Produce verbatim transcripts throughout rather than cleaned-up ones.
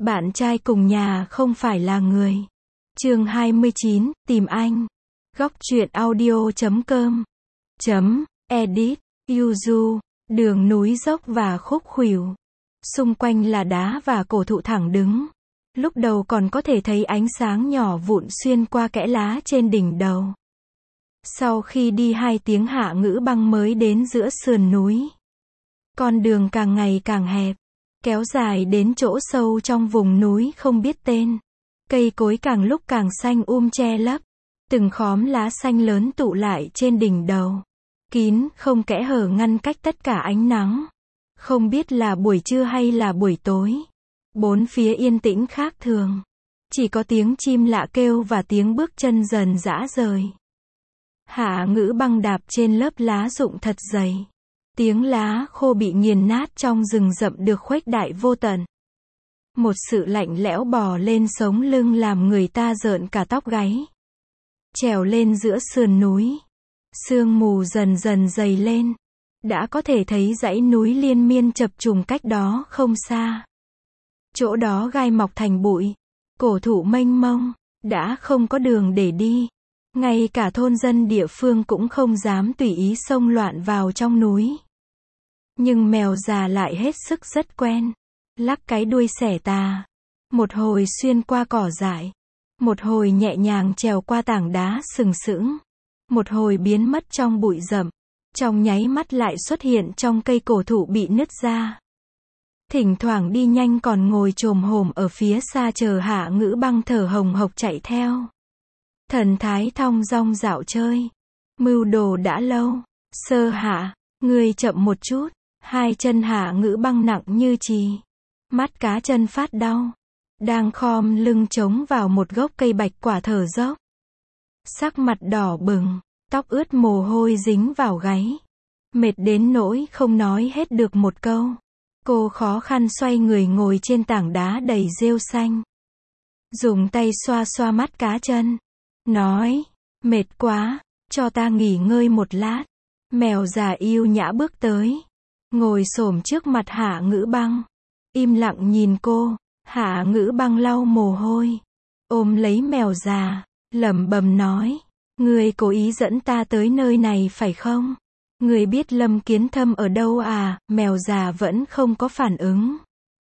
Bạn trai cùng nhà không phải là người. Chương hai mươi chín, tìm anh. Góc truyện audio chấm com chấm edit. Yuzu, đường núi dốc và khúc khuỷu. Xung quanh là đá và cổ thụ thẳng đứng. Lúc đầu còn có thể thấy ánh sáng nhỏ vụn xuyên qua kẽ lá trên đỉnh đầu. Sau khi đi hai tiếng Hạ Ngữ Băng mới đến giữa sườn núi. Con đường càng ngày càng hẹp, kéo dài đến chỗ sâu trong vùng núi không biết tên. Cây cối càng lúc càng xanh um che lấp. Từng khóm lá xanh lớn tụ lại trên đỉnh đầu. Kín, không kẽ hở ngăn cách tất cả ánh nắng. Không biết là buổi trưa hay là buổi tối. Bốn phía yên tĩnh khác thường. Chỉ có tiếng chim lạ kêu và tiếng bước chân dần dã rời. Hạ Ngữ Băng đạp trên lớp lá rụng thật dày. Tiếng lá khô bị nghiền nát trong rừng rậm được khuếch đại vô tận. Một sự lạnh lẽo bò lên sống lưng làm người ta rợn cả tóc gáy. Trèo lên giữa sườn núi. Sương mù dần dần dày lên. Đã có thể thấy dãy núi liên miên chập trùng cách đó không xa. Chỗ đó gai mọc thành bụi. Cổ thụ mênh mông. Đã không có đường để đi. Ngay cả thôn dân địa phương cũng không dám tùy ý xông loạn vào trong núi. Nhưng mèo già lại hết sức rất quen. Lắc cái đuôi xẻ tà. Một hồi xuyên qua cỏ dại. Một hồi nhẹ nhàng trèo qua tảng đá sừng sững. Một hồi biến mất trong bụi rậm. Trong nháy mắt lại xuất hiện trong cây cổ thụ bị nứt ra. Thỉnh thoảng đi nhanh còn ngồi chồm hổm ở phía xa chờ Hạ Ngữ Băng thở hồng hộc chạy theo. Thần thái thong dong dạo chơi. Mưu đồ đã lâu. Sơ Hạ, ngươi chậm một chút. Hai chân Hạ Ngữ Băng nặng như chì. Mắt cá chân phát đau. Đang khom lưng chống vào một gốc cây bạch quả thở dốc. Sắc mặt đỏ bừng. Tóc ướt mồ hôi dính vào gáy. Mệt đến nỗi không nói hết được một câu. Cô khó khăn xoay người ngồi trên tảng đá đầy rêu xanh. Dùng tay xoa xoa mắt cá chân. Nói, mệt quá, cho ta nghỉ ngơi một lát. Mèo già yêu nhã bước tới. Ngồi xổm trước mặt Hạ Ngữ Băng. Im lặng nhìn cô. Hạ Ngữ Băng lau mồ hôi. Ôm lấy mèo già. Lẩm bẩm nói. Ngươi cố ý dẫn ta tới nơi này phải không? Ngươi biết Lâm Kiến Thâm ở đâu à? Mèo già vẫn không có phản ứng.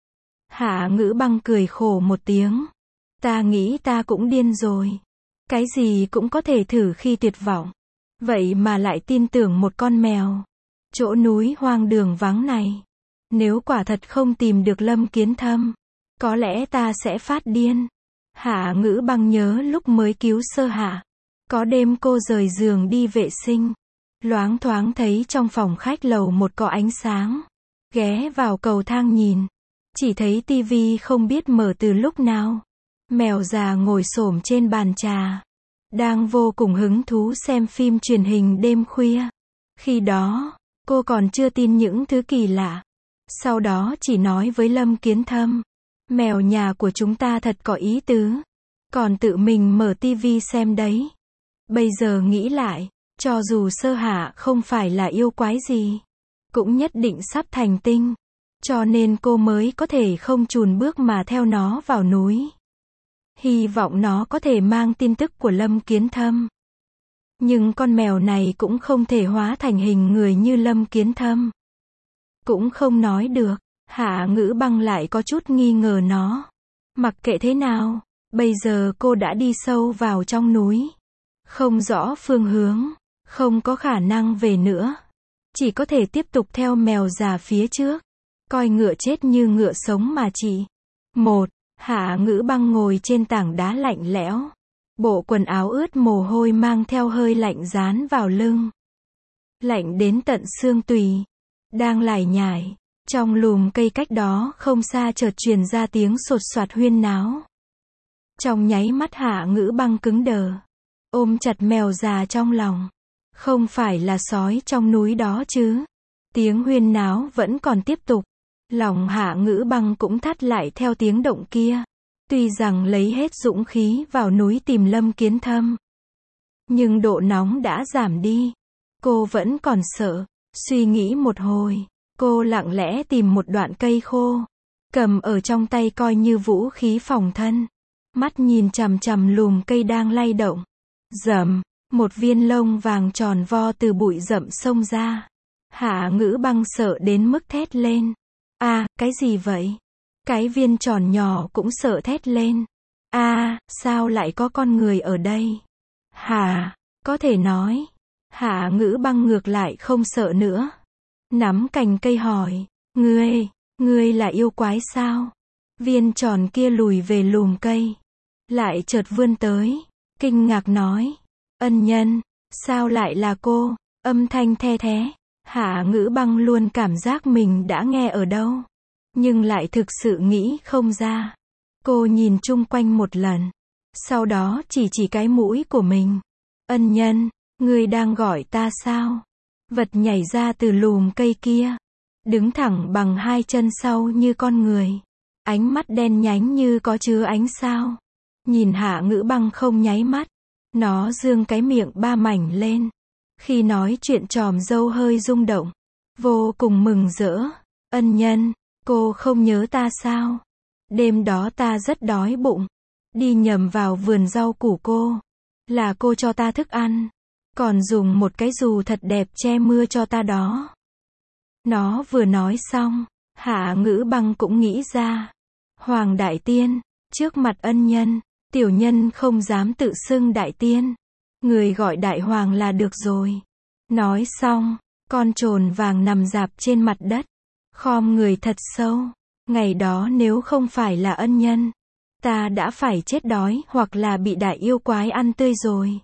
Hạ Ngữ Băng cười khổ một tiếng. Ta nghĩ ta cũng điên rồi. Cái gì cũng có thể thử khi tuyệt vọng. Vậy mà lại tin tưởng một con mèo. Chỗ núi hoang đường vắng này. Nếu quả thật không tìm được Lâm Kiến Thâm, có lẽ ta sẽ phát điên. Hạ Ngữ Băng nhớ lúc mới cứu Sơ Hạ. Có đêm cô rời giường đi vệ sinh. Loáng thoáng thấy trong phòng khách lầu một có ánh sáng. Ghé vào cầu thang nhìn. Chỉ thấy tivi không biết mở từ lúc nào. Mèo già ngồi xổm trên bàn trà. Đang vô cùng hứng thú xem phim truyền hình đêm khuya. Khi đó, cô còn chưa tin những thứ kỳ lạ. Sau đó chỉ nói với Lâm Kiến Thâm. Mèo nhà của chúng ta thật có ý tứ. Còn tự mình mở tivi xem đấy. Bây giờ nghĩ lại, cho dù Sơ Hạ không phải là yêu quái gì, cũng nhất định sắp thành tinh. Cho nên cô mới có thể không chùn bước mà theo nó vào núi. Hy vọng nó có thể mang tin tức của Lâm Kiến Thâm. Nhưng con mèo này cũng không thể hóa thành hình người như Lâm Kiến Thâm. Cũng không nói được. Hạ Ngữ Băng lại có chút nghi ngờ nó. Mặc kệ thế nào, bây giờ cô đã đi sâu vào trong núi. Không rõ phương hướng, không có khả năng về nữa. Chỉ có thể tiếp tục theo mèo già phía trước. Coi ngựa chết như ngựa sống mà chị. Một, Hạ Ngữ Băng ngồi trên tảng đá lạnh lẽo. Bộ quần áo ướt mồ hôi mang theo hơi lạnh dán vào lưng. Lạnh đến tận xương tùy. Đang lải nhải. Trong lùm cây cách đó không xa chợt truyền ra tiếng sột soạt huyên náo. Trong nháy mắt Hạ Ngữ Băng cứng đờ. Ôm chặt mèo già trong lòng. Không phải là sói trong núi đó chứ. Tiếng huyên náo vẫn còn tiếp tục. Lòng Hạ Ngữ Băng cũng thắt lại theo tiếng động kia. Tuy rằng lấy hết dũng khí vào núi tìm Lâm Kiến Thâm. Nhưng độ nóng đã giảm đi. Cô vẫn còn sợ. Suy nghĩ một hồi. Cô lặng lẽ tìm một đoạn cây khô. cầm ở trong tay coi như vũ khí phòng thân. Mắt nhìn chằm chằm lùm cây đang lay động. Rầm, một viên lông vàng tròn vo từ bụi rậm xông ra. Hạ Ngữ Băng sợ đến mức thét lên. A, à, cái gì vậy? Cái viên tròn nhỏ cũng sợ thét lên. A, à, sao lại có con người ở đây? Hả, có thể nói. Hạ Ngữ Băng ngược lại không sợ nữa. Nắm cành cây hỏi, ngươi, ngươi là yêu quái sao? Viên tròn kia lùi về lùm cây. Lại chợt vươn tới, kinh ngạc nói, ân nhân, sao lại là cô? Âm thanh the thé. Hạ Ngữ Băng luôn cảm giác mình đã nghe ở đâu, nhưng lại thực sự nghĩ không ra. Cô nhìn chung quanh một lần, sau đó chỉ chỉ cái mũi của mình. Ân nhân, ngươi đang gọi ta sao? Vật nhảy ra từ lùm cây kia, đứng thẳng bằng hai chân sau như con người. Ánh mắt đen nhánh như có chứa ánh sao. Nhìn Hạ Ngữ Băng không nháy mắt. Nó dương cái miệng ba mảnh lên. Khi nói chuyện tròm râu hơi rung động. Vô cùng mừng rỡ. Ân nhân, cô không nhớ ta sao? Đêm đó ta rất đói bụng. Đi nhầm vào vườn rau củ cô. Là cô cho ta thức ăn. Còn dùng một cái dù thật đẹp che mưa cho ta đó. Nó vừa nói xong, Hạ Ngữ Băng cũng nghĩ ra. Hoàng Đại Tiên, trước mặt ân nhân, tiểu nhân không dám tự xưng Đại Tiên. Người gọi Đại Hoàng là được rồi. Nói xong, con trồn vàng nằm rạp trên mặt đất. Khom người thật sâu. Ngày đó nếu không phải là ân nhân, ta đã phải chết đói hoặc là bị đại yêu quái ăn tươi rồi.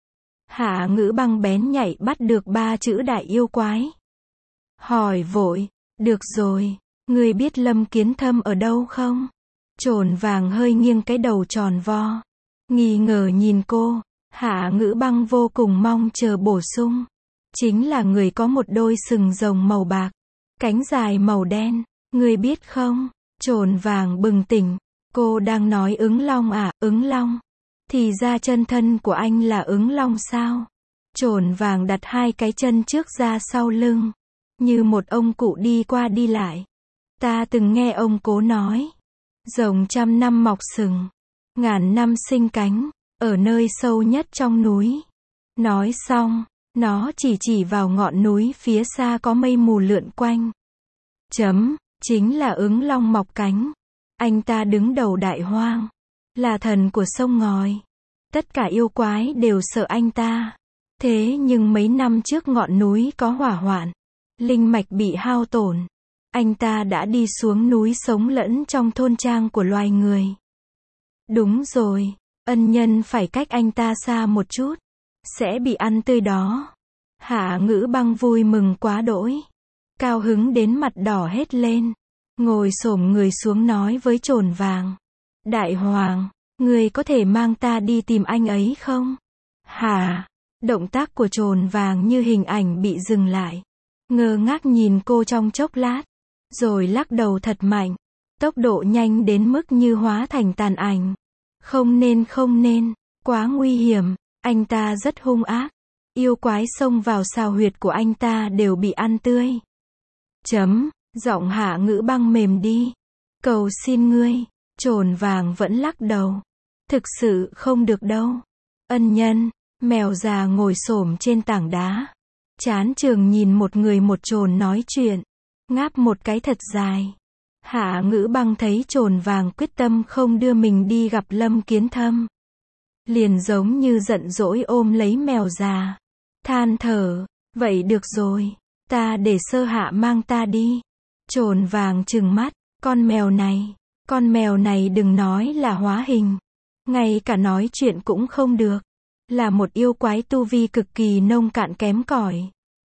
Hạ Ngữ Băng bén nhạy bắt được ba chữ đại yêu quái. Hỏi vội, được rồi, ngươi biết Lâm Kiến Thâm ở đâu không? Trồn vàng hơi nghiêng cái đầu tròn vo. Nghi ngờ nhìn cô, Hạ Ngữ Băng vô cùng mong chờ bổ sung. Chính là người có một đôi sừng rồng màu bạc, cánh dài màu đen, ngươi biết không? Trồn vàng bừng tỉnh, cô đang nói ứng long à, ứng long. Thì ra chân thân của anh là ứng long sao? Trồn vàng đặt hai cái chân trước ra sau lưng, như một ông cụ đi qua đi lại. Ta từng nghe ông cố nói, rồng trăm năm mọc sừng, ngàn năm sinh cánh, ở nơi sâu nhất trong núi. Nói xong, nó chỉ chỉ vào ngọn núi phía xa có mây mù lượn quanh. Chấm, chính là ứng long mọc cánh. Anh ta đứng đầu đại hoang, là thần của sông ngòi. Tất cả yêu quái đều sợ anh ta. Thế nhưng mấy năm trước ngọn núi có hỏa hoạn, linh mạch bị hao tổn. Anh ta đã đi xuống núi sống lẫn trong thôn trang của loài người. Đúng rồi, ân nhân phải cách anh ta xa một chút, sẽ bị ăn tươi đó. Hạ Ngữ Băng vui mừng quá đỗi, cao hứng đến mặt đỏ hết lên, ngồi xổm người xuống nói với trồn vàng. Đại Hoàng, người có thể mang ta đi tìm anh ấy không? Hả? Động tác của trồn vàng như hình ảnh bị dừng lại. Ngơ ngác nhìn cô trong chốc lát, rồi lắc đầu thật mạnh. Tốc độ nhanh đến mức như hóa thành tàn ảnh. Không nên không nên, quá nguy hiểm, anh ta rất hung ác. Yêu quái xông vào xào huyệt của anh ta đều bị ăn tươi. Chấm, giọng Hạ Ngữ Băng mềm đi. Cầu xin ngươi, trồn vàng vẫn lắc đầu. Thực sự không được đâu. Ân nhân, mèo già ngồi xổm trên tảng đá. Chán trường nhìn một người một trồn nói chuyện. Ngáp một cái thật dài. Hạ Ngữ Băng thấy trồn vàng quyết tâm không đưa mình đi gặp Lâm Kiến Thâm. Liền giống như giận dỗi ôm lấy mèo già. Than thở, vậy được rồi, ta để Sơ Hạ mang ta đi. Trồn vàng trừng mắt, con mèo này, con mèo này đừng nói là hóa hình. Ngay cả nói chuyện cũng không được. Là một yêu quái tu vi cực kỳ nông cạn kém cỏi.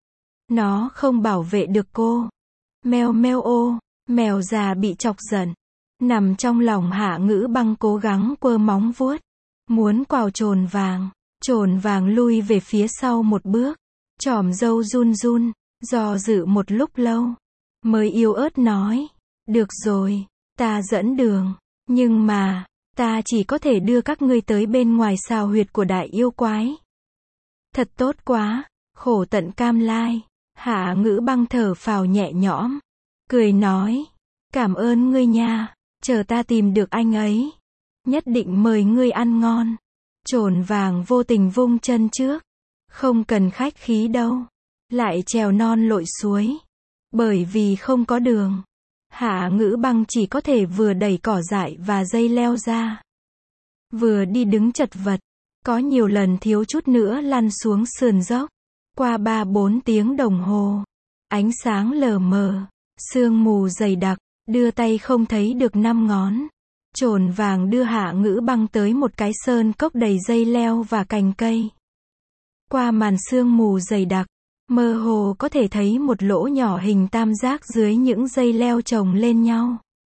Nó không bảo vệ được cô. Meo meo ô, mèo già bị chọc giận. Nằm trong lòng Hạ Ngữ Băng cố gắng quơ móng vuốt. Muốn quào trồn vàng. Trồn vàng lui về phía sau một bước. Chòm râu run run, do dự một lúc lâu. Mới yếu ớt nói. Được rồi, ta dẫn đường. Nhưng mà, ta chỉ có thể đưa các ngươi tới bên ngoài xào huyệt của đại yêu quái. Thật tốt quá, khổ tận cam lai. Hạ Ngữ Băng thở phào nhẹ nhõm. Cười nói. Cảm ơn ngươi nha, chờ ta tìm được anh ấy, nhất định mời ngươi ăn ngon. Chồn vàng vô tình vung chân trước. Không cần khách khí đâu. Lại trèo non lội suối. Bởi vì không có đường. Hạ Ngữ Băng chỉ có thể vừa đẩy cỏ dại và dây leo ra. Vừa đi đứng chật vật. Có nhiều lần thiếu chút nữa lăn xuống sườn dốc. Qua ba bốn tiếng đồng hồ. Ánh sáng lờ mờ. Sương mù dày đặc. Đưa tay không thấy được năm ngón. Chồn vàng đưa Hạ Ngữ Băng tới một cái sơn cốc đầy dây leo và cành cây. Qua màn sương mù dày đặc, mơ hồ có thể thấy một lỗ nhỏ hình tam giác dưới những dây leo chồng lên nhau.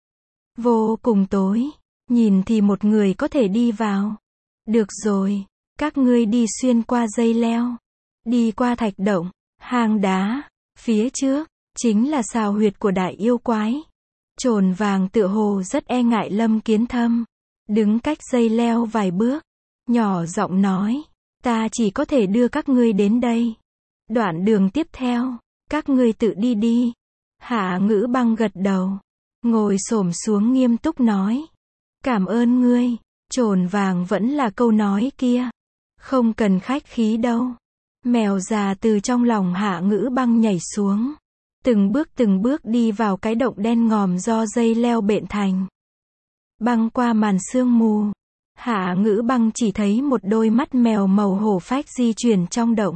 Vô cùng tối, nhìn thì một người có thể đi vào. Được rồi, các ngươi đi xuyên qua dây leo, đi qua thạch động, hang đá, phía trước, chính là sào huyệt của đại yêu quái. Chồn vàng tựa hồ rất e ngại Lâm Kiến Thâm, đứng cách dây leo vài bước, nhỏ giọng nói, ta chỉ có thể đưa các ngươi đến đây. Đoạn đường tiếp theo, các ngươi tự đi đi. Hạ Ngữ Băng gật đầu, ngồi xổm xuống nghiêm túc nói, cảm ơn ngươi. Chồn vàng vẫn là câu nói kia, không cần khách khí đâu. Mèo già từ trong lòng Hạ Ngữ Băng nhảy xuống. Từng bước từng bước đi vào cái động đen ngòm do dây leo bện thành. Băng qua màn sương mù. Hạ Ngữ Băng chỉ thấy một đôi mắt mèo màu hổ phách di chuyển trong động.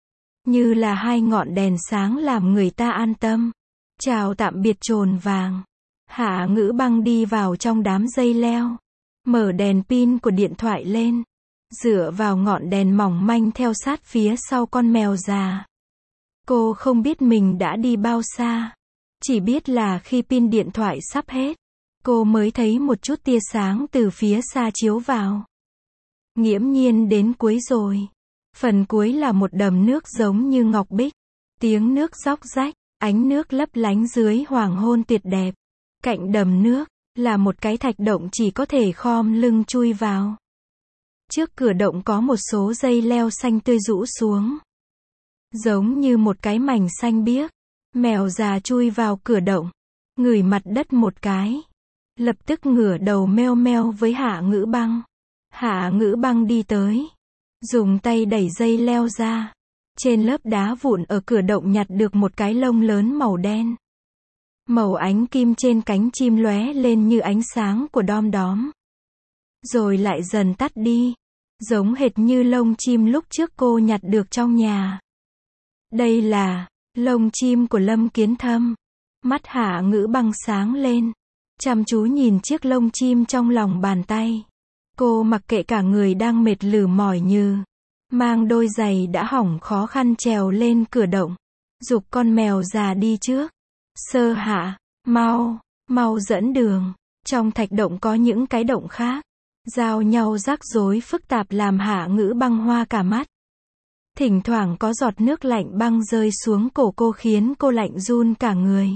Như là hai ngọn đèn sáng làm người ta an tâm. Chào tạm biệt chồn vàng. Hạ Ngữ Băng đi vào trong đám dây leo. Mở đèn pin của điện thoại lên. Dựa vào ngọn đèn mỏng manh theo sát phía sau con mèo già. Cô không biết mình đã đi bao xa. Chỉ biết là khi pin điện thoại sắp hết, cô mới thấy một chút tia sáng từ phía xa chiếu vào. Nghiễm nhiên đến cuối rồi. Phần cuối là một đầm nước giống như ngọc bích. Tiếng nước róc rách, ánh nước lấp lánh dưới hoàng hôn tuyệt đẹp. Cạnh đầm nước, là một cái thạch động chỉ có thể khom lưng chui vào. Trước cửa động có một số dây leo xanh tươi rũ xuống. Giống như một cái mảnh xanh biếc. Mèo già chui vào cửa động, ngửi mặt đất một cái. Lập tức ngửa đầu meo meo với Hạ Ngữ Băng. Hạ Ngữ Băng đi tới, dùng tay đẩy dây leo ra. Trên lớp đá vụn ở cửa động nhặt được một cái lông lớn màu đen. Màu ánh kim trên cánh chim lóe lên như ánh sáng của đom đóm. Rồi lại dần tắt đi, giống hệt như lông chim lúc trước cô nhặt được trong nhà. Đây là lông chim của Lâm Kiến Thâm. Mắt Hạ Ngữ Băng sáng lên, chăm chú nhìn chiếc lông chim trong lòng bàn tay. Cô mặc kệ cả người đang mệt lử mỏi như mang đôi giày đã hỏng khó khăn trèo lên cửa động, giục con mèo già đi trước. Sơ Hạ, mau, mau dẫn đường. Trong thạch động có những cái động khác, giao nhau rắc rối phức tạp làm Hạ Ngữ Băng hoa cả mắt. Thỉnh thoảng có giọt nước lạnh băng rơi xuống cổ cô khiến cô lạnh run cả người.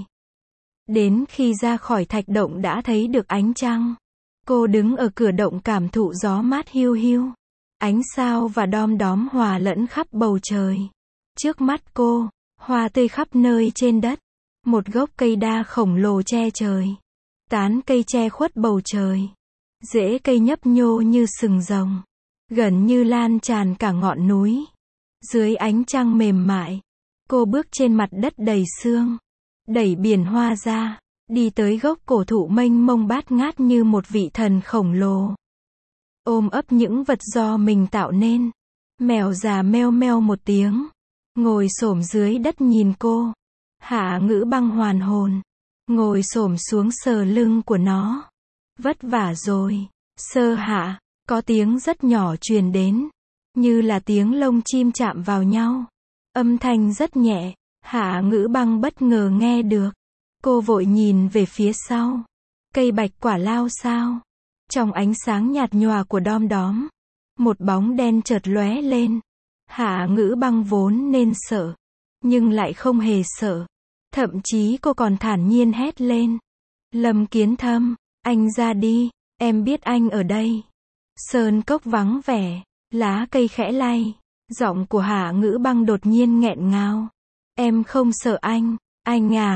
Đến khi ra khỏi thạch động đã thấy được ánh trăng. Cô đứng ở cửa động cảm thụ gió mát hiu hiu. Ánh sao và đom đóm hòa lẫn khắp bầu trời. Trước mắt cô, hoa tươi khắp nơi trên đất. Một gốc cây đa khổng lồ che trời. Tán cây che khuất bầu trời. Rễ cây nhấp nhô như sừng rồng. Gần như lan tràn cả ngọn núi. Dưới ánh trăng mềm mại, cô bước trên mặt đất đầy sương. Đẩy biển hoa ra, đi tới gốc cổ thụ mênh mông bát ngát như một vị thần khổng lồ. Ôm ấp những vật do mình tạo nên. Mèo già meo meo một tiếng, ngồi xổm dưới đất nhìn cô. Hạ Ngữ Băng hoàn hồn, ngồi xổm xuống sờ lưng của nó. Vất vả rồi, Sơ Hạ. Có tiếng rất nhỏ truyền đến, như là tiếng lông chim chạm vào nhau. Âm thanh rất nhẹ, Hạ Ngữ Băng bất ngờ nghe được. Cô vội nhìn về phía sau. Cây bạch quả lao sao? Trong ánh sáng nhạt nhòa của đom đóm, một bóng đen chợt lóe lên. Hạ Ngữ Băng vốn nên sợ, nhưng lại không hề sợ. Thậm chí cô còn thản nhiên hét lên. Lâm Kiến Thâm, anh ra đi, em biết anh ở đây. Sơn cốc vắng vẻ, lá cây khẽ lay. Giọng của Hạ Ngữ Băng đột nhiên nghẹn ngào. Em không sợ anh, anh à,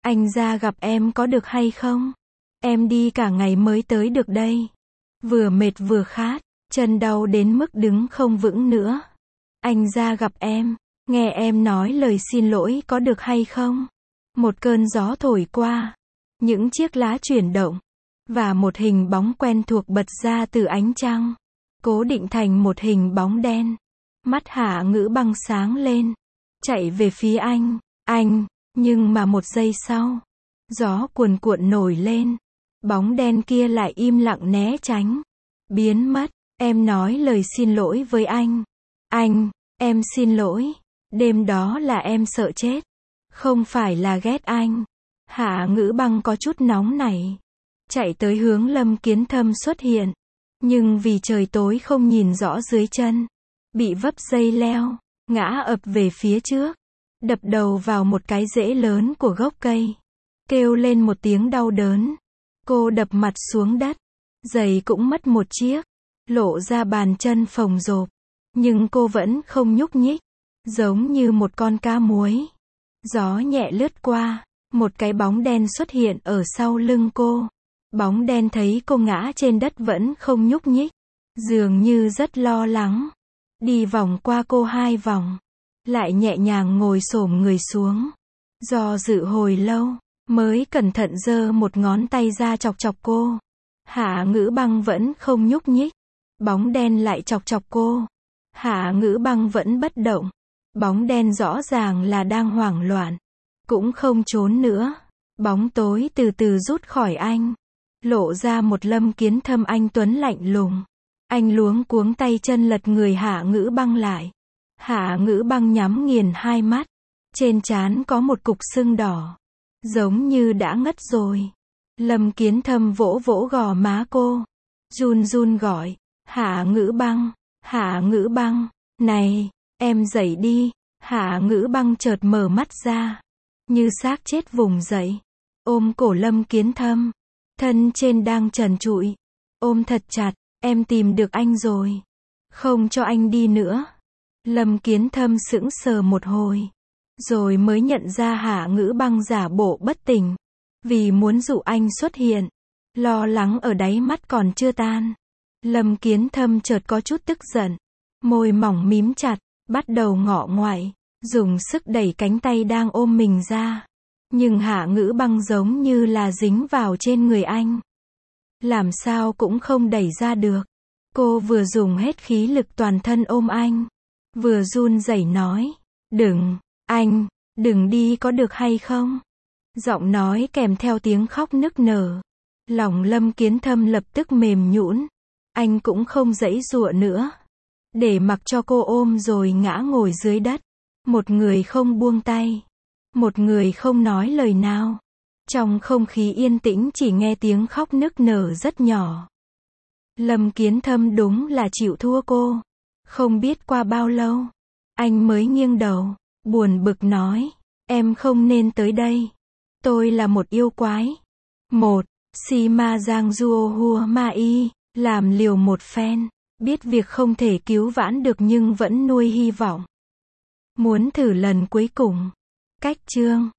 Anh ra gặp em có được hay không? Em đi cả ngày mới tới được đây. Vừa mệt vừa khát, chân đau đến mức đứng không vững nữa. Anh ra gặp em, nghe em nói lời xin lỗi có được hay không? Một cơn gió thổi qua, những chiếc lá chuyển động, và một hình bóng quen thuộc bật ra từ ánh trăng, cố định thành một hình bóng đen. Mắt Hạ Ngữ Băng sáng lên, chạy về phía anh, anh, nhưng mà một giây sau, gió cuồn cuộn nổi lên, bóng đen kia lại im lặng né tránh, biến mất. Em nói lời xin lỗi với anh. Anh, em xin lỗi, đêm đó là em sợ chết, không phải là ghét anh. Hạ Ngữ Băng có chút nóng nảy, chạy tới hướng Lâm Kiến Thâm xuất hiện, nhưng vì trời tối không nhìn rõ dưới chân, bị vấp dây leo, ngã ập về phía trước, đập đầu vào một cái rễ lớn của gốc cây, kêu lên một tiếng đau đớn. Cô đập mặt xuống đất, giày cũng mất một chiếc, lộ ra bàn chân phồng rộp, nhưng cô vẫn không nhúc nhích, giống như một con cá muối. Gió nhẹ lướt qua, một cái bóng đen xuất hiện ở sau lưng cô. Bóng đen thấy cô ngã trên đất vẫn không nhúc nhích, dường như rất lo lắng, đi vòng qua cô hai vòng, lại nhẹ nhàng ngồi xổm người xuống, do dự hồi lâu, mới cẩn thận giơ một ngón tay ra chọc chọc cô. Hạ Ngữ Băng vẫn không nhúc nhích, bóng đen lại chọc chọc cô. Hạ Ngữ Băng vẫn bất động, bóng đen rõ ràng là đang hoảng loạn, cũng không trốn nữa. Bóng tối từ từ rút khỏi anh, lộ ra một Lâm Kiến Thâm anh tuấn lạnh lùng. Anh luống cuống tay chân lật người Hạ Ngữ Băng lại. Hạ Ngữ Băng nhắm nghiền hai mắt, trên trán có một cục sưng đỏ, giống như đã ngất rồi. Lâm Kiến Thâm vỗ vỗ gò má cô, run run gọi, Hạ Ngữ Băng, Hạ Ngữ Băng, này, em dậy đi. Hạ Ngữ Băng chợt mở mắt ra, như xác chết vùng dậy, ôm cổ Lâm Kiến Thâm, thân trên đang trần trụi, ôm thật chặt. Em tìm được anh rồi, không cho anh đi nữa. Lâm Kiến Thâm sững sờ một hồi, rồi mới nhận ra Hạ Ngữ Băng giả bộ bất tỉnh, vì muốn dụ anh xuất hiện. Lo lắng ở đáy mắt còn chưa tan, Lâm Kiến Thâm chợt có chút tức giận, môi mỏng mím chặt, bắt đầu ngọ ngoại, dùng sức đẩy cánh tay đang ôm mình ra. Nhưng Hạ Ngữ Băng giống như là dính vào trên người anh, làm sao cũng không đẩy ra được. Cô vừa dùng hết khí lực toàn thân ôm anh, vừa run rẩy nói, đừng, anh, đừng đi có được hay không? Giọng nói kèm theo tiếng khóc nức nở. Lòng Lâm Kiến Thâm lập tức mềm nhũn, anh cũng không giãy giụa nữa, để mặc cho cô ôm rồi ngã ngồi dưới đất. Một người không buông tay, một người không nói lời nào. Trong không khí yên tĩnh chỉ nghe tiếng khóc nức nở rất nhỏ. Lâm Kiến Thâm đúng là chịu thua cô. Không biết qua bao lâu, anh mới nghiêng đầu, buồn bực nói, em không nên tới đây. Tôi là một yêu quái. Một, si ma giang duo hua ma y, làm liều một phen, biết việc không thể cứu vãn được nhưng vẫn nuôi hy vọng. Muốn thử lần cuối cùng. Cách chương